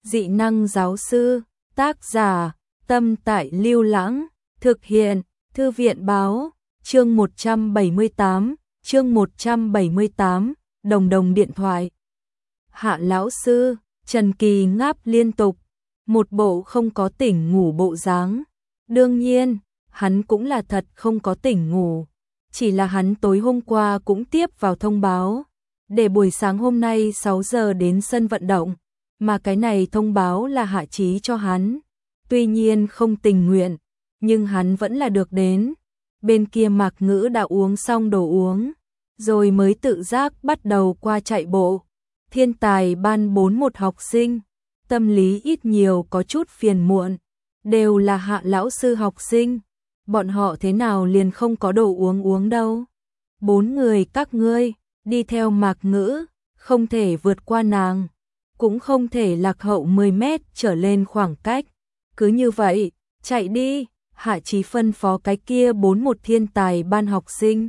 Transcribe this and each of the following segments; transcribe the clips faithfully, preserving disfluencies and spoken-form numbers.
Dị năng giáo sư, tác giả, Tâm Tại Lưu Lãng, thực hiện, Thư viện báo, chương một trăm bảy mươi tám, chương một trăm bảy mươi tám, đồng đồng điện thoại. Hạ lão sư, Trần Kỳ ngáp liên tục, một bộ không có tỉnh ngủ bộ dáng. Đương nhiên, hắn cũng là thật không có tỉnh ngủ, chỉ là hắn tối hôm qua cũng tiếp vào thông báo, để buổi sáng hôm nay sáu giờ đến sân vận động, mà cái này thông báo là Hạ Chí cho hắn. Tuy nhiên không tình nguyện, nhưng hắn vẫn là được đến. Bên kia Mạc Ngữ đã uống xong đồ uống, rồi mới tự giác bắt đầu qua chạy bộ. Thiên tài ban bốn một học sinh, tâm lý ít nhiều có chút phiền muộn, đều là Hạ lão sư học sinh, bọn họ thế nào liền không có đồ uống uống đâu. Bốn người các ngươi, đi theo Mạc Ngữ, không thể vượt qua nàng, cũng không thể lạc hậu mười mét trở lên khoảng cách. Cứ như vậy, chạy đi, Hạ Chí phân phó cái kia bốn một thiên tài ban học sinh.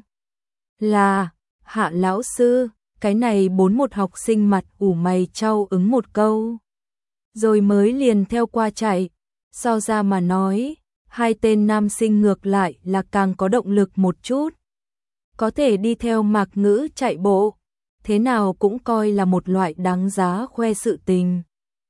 Là, Hạ lão sư, cái này bốn một học sinh mặt ủ mày trao ứng một câu. Rồi mới liền theo qua chạy, so ra mà nói, hai tên nam sinh ngược lại là càng có động lực một chút. Có thể đi theo Mạc Ngữ chạy bộ, thế nào cũng coi là một loại đáng giá khoe sự tình.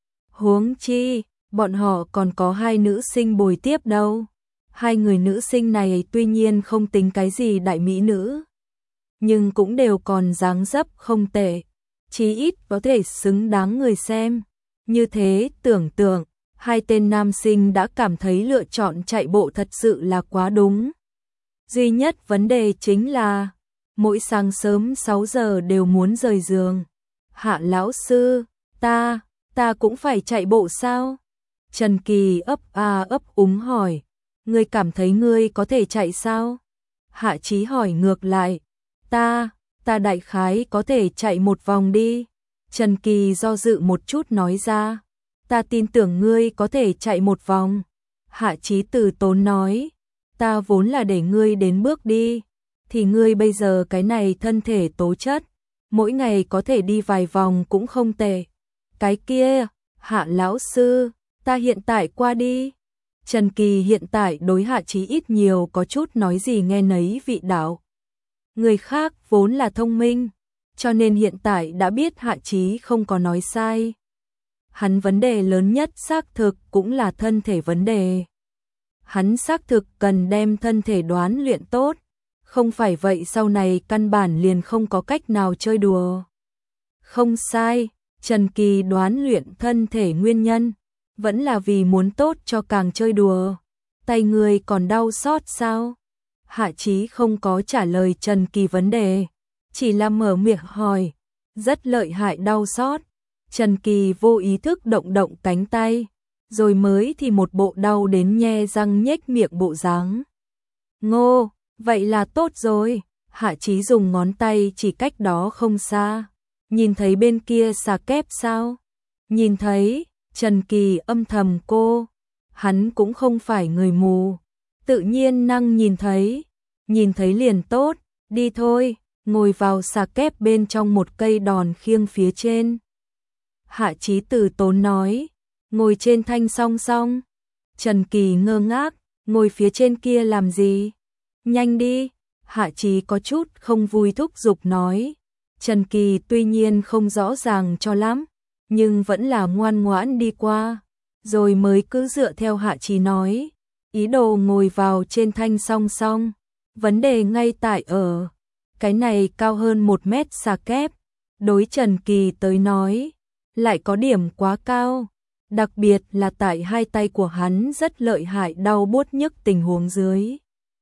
Huống chi, bọn họ còn có hai nữ sinh bồi tiếp đâu. Hai người nữ sinh này tuy nhiên không tính cái gì đại mỹ nữ, nhưng cũng đều còn dáng dấp không tệ, chí ít có thể xứng đáng người xem. Như thế tưởng tượng, hai tên nam sinh đã cảm thấy lựa chọn chạy bộ thật sự là quá đúng. Duy nhất vấn đề chính là, mỗi sáng sớm sáu giờ đều muốn rời giường. Hạ lão sư, ta, ta cũng phải chạy bộ sao? Trần Kỳ ấp a ấp úng hỏi, ngươi cảm thấy ngươi có thể chạy sao? Hạ Chí hỏi ngược lại, ta, ta đại khái có thể chạy một vòng đi. Trần Kỳ do dự một chút nói ra, ta tin tưởng ngươi có thể chạy một vòng. Hạ Chí từ tốn nói, ta vốn là để ngươi đến bước đi, thì ngươi bây giờ cái này thân thể tố chất, mỗi ngày có thể đi vài vòng cũng không tệ. Cái kia, Hạ lão sư, ta hiện tại qua đi. Trần Kỳ hiện tại đối Hạ Chí ít nhiều có chút nói gì nghe nấy vị đạo. Người khác vốn là thông minh, cho nên hiện tại đã biết Hạ Chí không có nói sai. Hắn vấn đề lớn nhất xác thực cũng là thân thể vấn đề. Hắn xác thực cần đem thân thể đoán luyện tốt, không phải vậy sau này căn bản liền không có cách nào chơi đùa. Không sai, Trần Kỳ đoán luyện thân thể nguyên nhân, vẫn là vì muốn tốt cho càng chơi đùa. Tay người còn đau xót sao? Hạ Chí không có trả lời Trần Kỳ vấn đề, chỉ là mở miệng hỏi, rất lợi hại đau xót. Trần Kỳ vô ý thức động động cánh tay, rồi mới thì một bộ đau đến nhe răng nhếch miệng bộ dáng. Ngô, vậy là tốt rồi. Hạ Chí dùng ngón tay chỉ cách đó không xa. Nhìn thấy bên kia xà kép sao? Nhìn thấy. Trần Kỳ âm thầm cô. Hắn cũng không phải người mù, tự nhiên năng nhìn thấy. Nhìn thấy liền tốt, đi thôi, ngồi vào xà kép bên trong một cây đòn khiêng phía trên. Hạ Chí từ tốn nói, ngồi trên thanh song song. Trần Kỳ ngơ ngác, ngồi phía trên kia làm gì? Nhanh đi. Hạ Chí có chút không vui thúc giục nói. Trần Kỳ tuy nhiên không rõ ràng cho lắm, nhưng vẫn là ngoan ngoãn đi qua, rồi mới cứ dựa theo Hạ Chí nói, ý đồ ngồi vào trên thanh song song. Vấn đề ngay tại ở, cái này cao hơn một mét xà kép, đối Trần Kỳ tới nói, lại có điểm quá cao, đặc biệt là tại hai tay của hắn rất lợi hại đau buốt nhức tình huống dưới.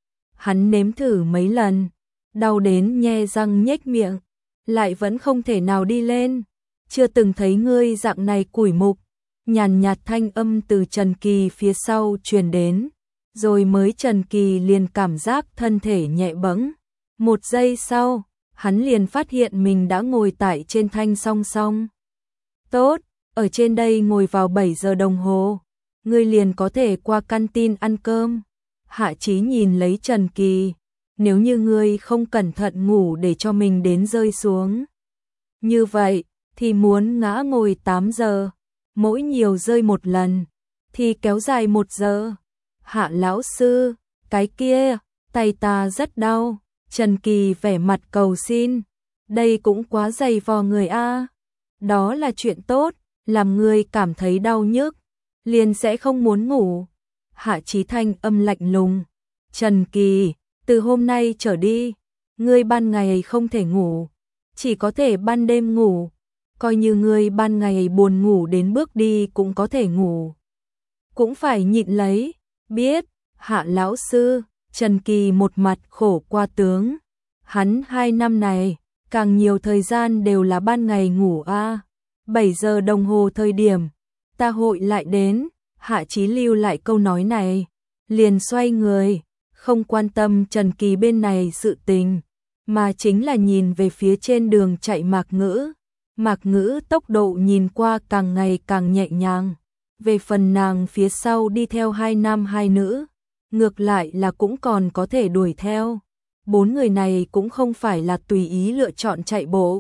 Hắn nếm thử mấy lần, đau đến nhe răng nhếch miệng, lại vẫn không thể nào đi lên. Chưa từng thấy ngươi dạng này củi mục. Nhàn nhạt thanh âm từ Trần Kỳ phía sau truyền đến, rồi mới Trần Kỳ liền cảm giác thân thể nhẹ bẫng. Một giây sau, hắn liền phát hiện mình đã ngồi tại trên thanh song song. Tốt, ở trên đây ngồi vào bảy giờ đồng hồ, ngươi liền có thể qua canteen ăn cơm. Hạ Chí nhìn lấy Trần Kỳ, nếu như ngươi không cẩn thận ngủ để cho mình đến rơi xuống. Như vậy, thì muốn ngã ngồi tám giờ. mỗi nhiều rơi một lần, thì kéo dài một giờ. Hạ lão sư, cái kia, tay ta rất đau. Trần Kỳ vẻ mặt cầu xin, đây cũng quá dày vò người a. Đó là chuyện tốt, làm người cảm thấy đau nhức, liền sẽ không muốn ngủ. Hạ Chí thanh âm lạnh lùng, Trần Kỳ, từ hôm nay trở đi, ngươi ban ngày không thể ngủ, chỉ có thể ban đêm ngủ, coi như ngươi ban ngày buồn ngủ đến bước đi cũng có thể ngủ. Cũng phải nhịn lấy, biết, Hạ lão sư. Trần Kỳ một mặt khổ qua tướng, hắn hai năm này, càng nhiều thời gian đều là ban ngày ngủ a. bảy giờ đồng hồ thời điểm, ta hội lại đến. Hạ Chí lưu lại câu nói này, liền xoay người, không quan tâm Trần Kỳ bên này sự tình, mà chính là nhìn về phía trên đường chạy Mạc Ngữ. Mạc Ngữ tốc độ nhìn qua càng ngày càng nhẹ nhàng, về phần nàng phía sau đi theo hai nam hai nữ, ngược lại là cũng còn có thể đuổi theo. Bốn người này cũng không phải là tùy ý lựa chọn chạy bộ.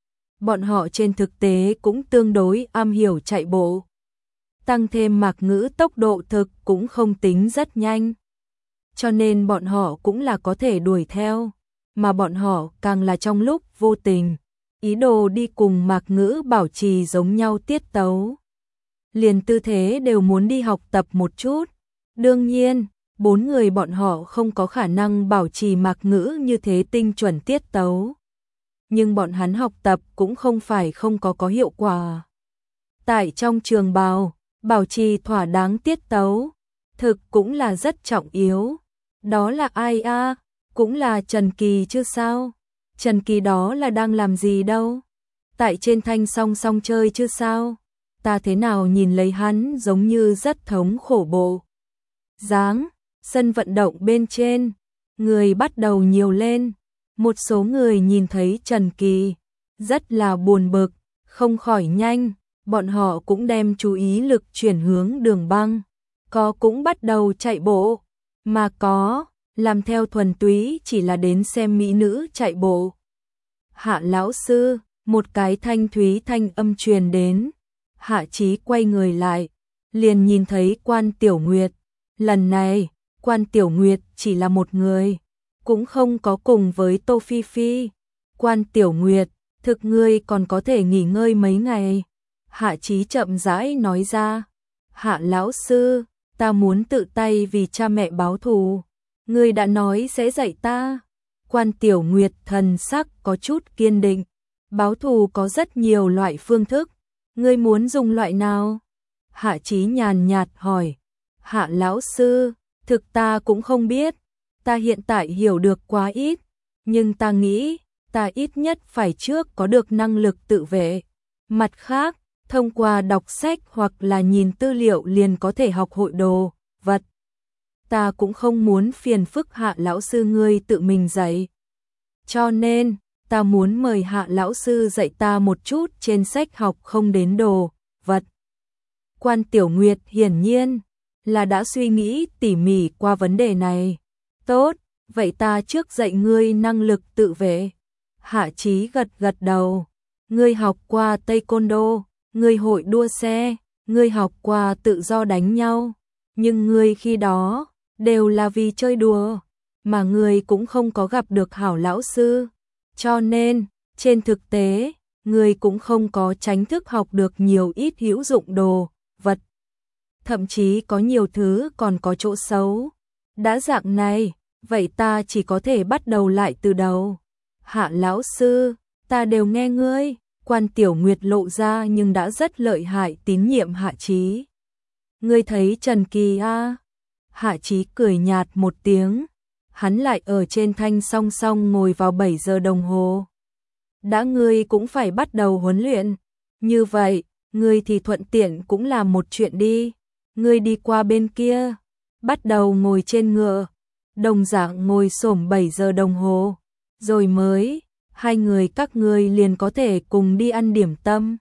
Bọn họ trên thực tế cũng tương đối am hiểu chạy bộ. Tăng thêm Mạc Ngữ tốc độ thực cũng không tính rất nhanh. Cho nên bọn họ cũng là có thể đuổi theo. Mà bọn họ càng là trong lúc vô tình, ý đồ đi cùng Mạc Ngữ bảo trì giống nhau tiết tấu. Liền tư thế đều muốn đi học tập một chút. Đương nhiên, bốn người bọn họ không có khả năng bảo trì Mạc Ngữ như thế tinh chuẩn tiết tấu. Nhưng bọn hắn học tập cũng không phải không có có hiệu quả. Tại trong trường bào, bảo trì thỏa đáng tiết tấu, thực cũng là rất trọng yếu. Đó là ai a? Cũng là Trần Kỳ chứ sao? Trần Kỳ đó là đang làm gì đâu? Tại trên thanh song song chơi chứ sao? Ta thế nào nhìn lấy hắn giống như rất thống khổ bộ dáng. Sân vận động bên trên, người bắt đầu nhiều lên. Một số người nhìn thấy Trần Kỳ, rất là buồn bực, không khỏi nhanh, bọn họ cũng đem chú ý lực chuyển hướng Đường Băng. Có cũng bắt đầu chạy bộ, mà có, làm theo thuần túy chỉ là đến xem mỹ nữ chạy bộ. Hạ lão sư, một cái thanh thúy thanh âm truyền đến. Hạ Chí quay người lại, liền nhìn thấy Quan Tiểu Nguyệt. Lần này, Quan Tiểu Nguyệt chỉ là một người, cũng không có cùng với Tô Phi Phi. Quan Tiểu Nguyệt, thực ngươi còn có thể nghỉ ngơi mấy ngày. Hạ Chí chậm rãi nói ra. Hạ lão sư, ta muốn tự tay vì cha mẹ báo thù. Ngươi đã nói sẽ dạy ta. Quan Tiểu Nguyệt thần sắc có chút kiên định. Báo thù có rất nhiều loại phương thức. Ngươi muốn dùng loại nào? Hạ Chí nhàn nhạt hỏi. Hạ lão sư, thực ta cũng không biết. Ta hiện tại hiểu được quá ít. Nhưng ta nghĩ, ta ít nhất phải trước có được năng lực tự vệ. Mặt khác, thông qua đọc sách hoặc là nhìn tư liệu liền có thể học hội đồ, vật. Ta cũng không muốn phiền phức Hạ lão sư ngươi tự mình dạy. Cho nên, ta muốn mời Hạ lão sư dạy ta một chút trên sách học không đến đồ, vật. Quan Tiểu Nguyệt hiển nhiên là đã suy nghĩ tỉ mỉ qua vấn đề này. Tốt, vậy ta trước dạy ngươi năng lực tự vệ. Hạ Chí gật gật đầu. Ngươi học qua Taekwondo, ngươi hội đua xe, ngươi học qua tự do đánh nhau. Nhưng ngươi khi đó, đều là vì chơi đùa, mà ngươi cũng không có gặp được hảo lão sư. Cho nên, trên thực tế, ngươi cũng không có tránh thức học được nhiều ít hữu dụng đồ, vật. Thậm chí có nhiều thứ còn có chỗ xấu. Đã dạng này, vậy ta chỉ có thể bắt đầu lại từ đầu. Hạ lão sư, ta đều nghe ngươi. Quan Tiểu Nguyệt lộ ra nhưng đã rất lợi hại tín nhiệm Hạ Chí. Ngươi thấy Trần Kỳ a? Hạ Chí cười nhạt một tiếng. Hắn lại ở trên thanh song song ngồi vào bảy giờ đồng hồ. Đã ngươi cũng phải bắt đầu huấn luyện. Như vậy, ngươi thì thuận tiện cũng làm một chuyện đi. Ngươi đi qua bên kia, bắt đầu ngồi trên ngựa, đồng dạng ngồi xổm bảy giờ đồng hồ, rồi mới, hai người các ngươi liền có thể cùng đi ăn điểm tâm.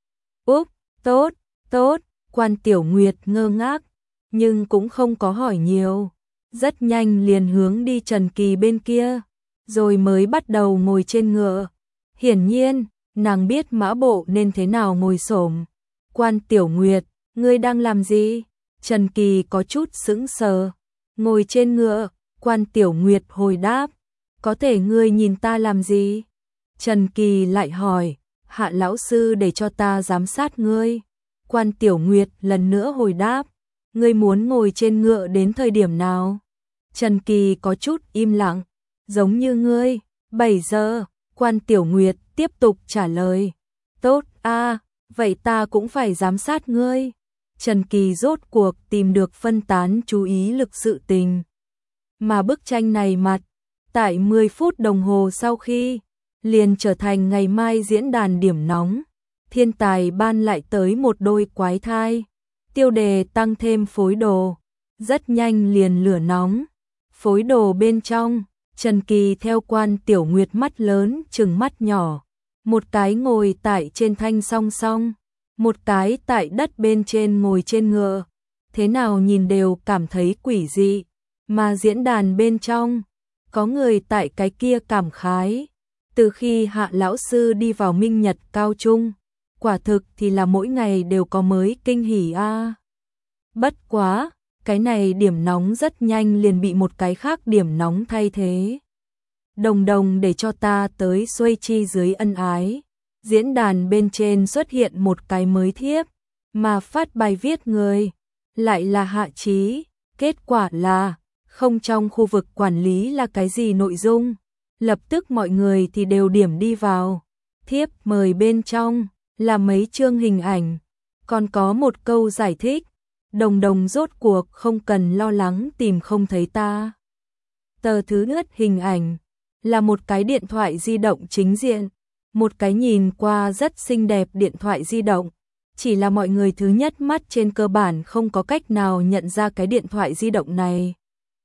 Úp, tốt, tốt, Quan Tiểu Nguyệt ngơ ngác, nhưng cũng không có hỏi nhiều, rất nhanh liền hướng đi Trần Kỳ bên kia, rồi mới bắt đầu ngồi trên ngựa. Hiển nhiên, nàng biết mã bộ nên thế nào ngồi xổm. Quan Tiểu Nguyệt, ngươi đang làm gì? Trần Kỳ có chút sững sờ. Ngồi trên ngựa, Quan Tiểu Nguyệt hồi đáp. Có thể ngươi nhìn ta làm gì? Trần Kỳ lại hỏi, Hạ lão sư để cho ta giám sát ngươi. Quan Tiểu Nguyệt lần nữa hồi đáp, ngươi muốn ngồi trên ngựa đến thời điểm nào? Trần Kỳ có chút im lặng, giống như ngươi, bảy giờ. Quan Tiểu Nguyệt tiếp tục trả lời, tốt a, vậy ta cũng phải giám sát ngươi. Trần Kỳ rốt cuộc tìm được phân tán chú ý lực sự tình. Mà bức tranh này mặt, tại mười phút đồng hồ sau khi, liền trở thành ngày mai diễn đàn điểm nóng. Thiên tài ban lại tới một đôi quái thai. Tiêu đề tăng thêm phối đồ. Rất nhanh liền lửa nóng. Phối đồ bên trong, Trần Kỳ theo Quan Tiểu Nguyệt mắt lớn chừng mắt nhỏ. Một cái ngồi tại trên thanh song song, một cái tại đất bên trên ngồi trên ngựa. Thế nào nhìn đều cảm thấy quỷ dị. Mà diễn đàn bên trong, có người tại cái kia cảm khái. Từ khi Hạ lão sư đi vào Minh Nhật cao trung, quả thực thì là mỗi ngày đều có mới kinh hỉ a. À. Bất quá, cái này điểm nóng rất nhanh liền bị một cái khác điểm nóng thay thế. Đồng đồng để cho ta tới xuôi chi dưới ân ái. Diễn đàn bên trên xuất hiện một cái mới thiếp, mà phát bài viết người lại là Hạ Chí. Kết quả là không trong khu vực quản lý là cái gì nội dung. Lập tức mọi người thì đều điểm đi vào. Thiếp mời bên trong là mấy chương hình ảnh, còn có một câu giải thích. Đồng đồng rốt cuộc không cần lo lắng tìm không thấy ta. Tờ thứ nhất hình ảnh là một cái điện thoại di động chính diện, một cái nhìn qua rất xinh đẹp điện thoại di động. Chỉ là mọi người thứ nhất mắt trên cơ bản không có cách nào nhận ra cái điện thoại di động này.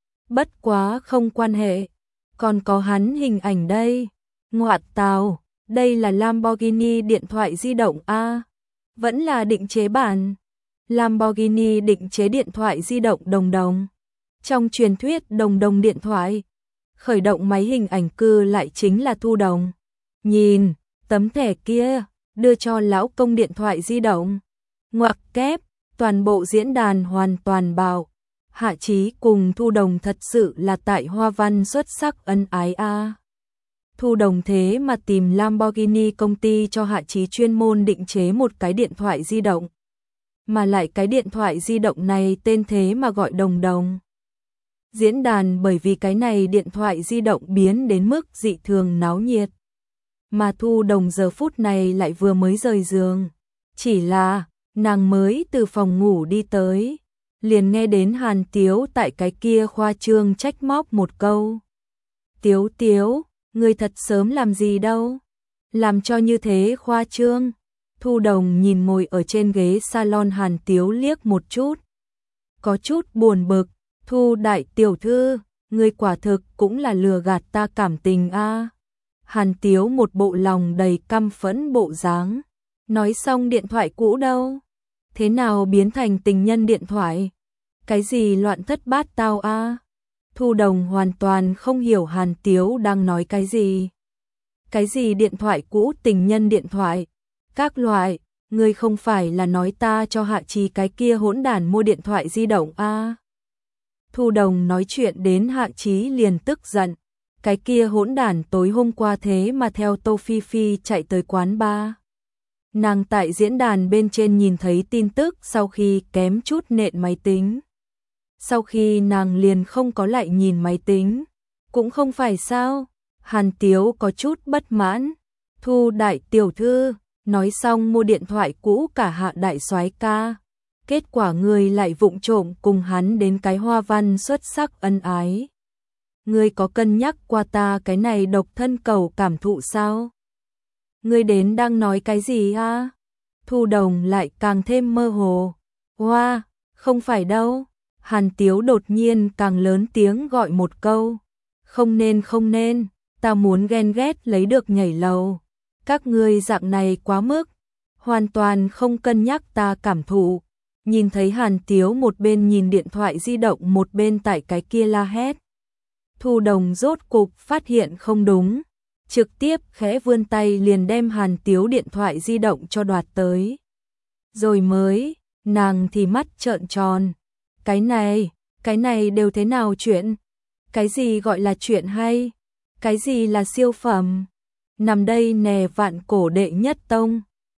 Bất quá không quan hệ, còn có hắn hình ảnh đây. Ngoạt tào, đây là Lamborghini điện thoại di động a, vẫn là định chế bản. Lamborghini định chế điện thoại di động đồng đồng. Trong truyền thuyết đồng đồng điện thoại, khởi động máy hình ảnh cư lại chính là Thu Đồng. Nhìn, tấm thẻ kia, đưa cho lão công điện thoại di động. Ngoặc kép, toàn bộ diễn đàn hoàn toàn bảo. Hạ Chí cùng Thu Đồng thật sự là tại hoa văn xuất sắc ân ái a. À. Thu Đồng thế mà tìm Lamborghini công ty cho Hạ Chí chuyên môn định chế một cái điện thoại di động. Mà lại cái điện thoại di động này tên thế mà gọi đồng đồng. Diễn đàn bởi vì cái này điện thoại di động biến đến mức dị thường náo nhiệt. Mà Thu Đồng giờ phút này lại vừa mới rời giường. Chỉ là, nàng mới từ phòng ngủ đi tới. Liền nghe đến Hàn Tiếu tại cái kia khoa trương trách móc một câu. Tiếu Tiếu, ngươi thật sớm làm gì đâu? Làm cho như thế khoa trương. Thu Đồng nhìn ngồi ở trên ghế salon Hàn Tiếu liếc một chút. Có chút buồn bực, Thu đại tiểu thư, ngươi quả thực cũng là lừa gạt ta cảm tình a. À. Hàn Tiếu một bộ lòng đầy căm phẫn bộ dáng. Nói xong điện thoại cũ đâu? Thế nào biến thành tình nhân điện thoại? Cái gì loạn thất bát tao a? À? Thu Đồng hoàn toàn không hiểu Hàn Tiếu đang nói cái gì. Cái gì điện thoại cũ tình nhân điện thoại? Các loại, ngươi không phải là nói ta cho Hạ Chí cái kia hỗn đản mua điện thoại di động a? À? Thu Đồng nói chuyện đến Hạ Chí liền tức giận. Cái kia hỗn đản tối hôm qua thế mà theo Tô Phi Phi chạy tới quán bar. Nàng tại diễn đàn bên trên nhìn thấy tin tức sau khi kém chút nện máy tính. Sau khi nàng liền không có lại nhìn máy tính. Cũng không phải sao? Hàn Tiếu có chút bất mãn. Thu đại tiểu thư, nói xong mua điện thoại cũ cả Hạ đại soái ca. Kết quả người lại vụng trộm cùng hắn đến cái hoa văn xuất sắc ân ái. Ngươi có cân nhắc qua ta cái này độc thân cầu cảm thụ sao? Ngươi đến đang nói cái gì a? Thu Đồng lại càng thêm mơ hồ. Hoa, wow, không phải đâu. Hàn Tiếu đột nhiên càng lớn tiếng gọi một câu. Không nên không nên, ta muốn ghen ghét lấy được nhảy lầu. Các ngươi dạng này quá mức, hoàn toàn không cân nhắc ta cảm thụ. Nhìn thấy Hàn Tiếu một bên nhìn điện thoại di động một bên tại cái kia la hét. Thu Đồng rốt cục phát hiện không đúng, trực tiếp khẽ vươn tay liền đem Hàn Tiếu điện thoại di động cho đoạt tới. rồi mới, nàng thì mắt trợn tròn. Cái này, cái này đều thế nào chuyện? Cái gì gọi là chuyện hay? Cái gì là siêu phẩm? Nằm đây nè vạn cổ đệ nhất tông.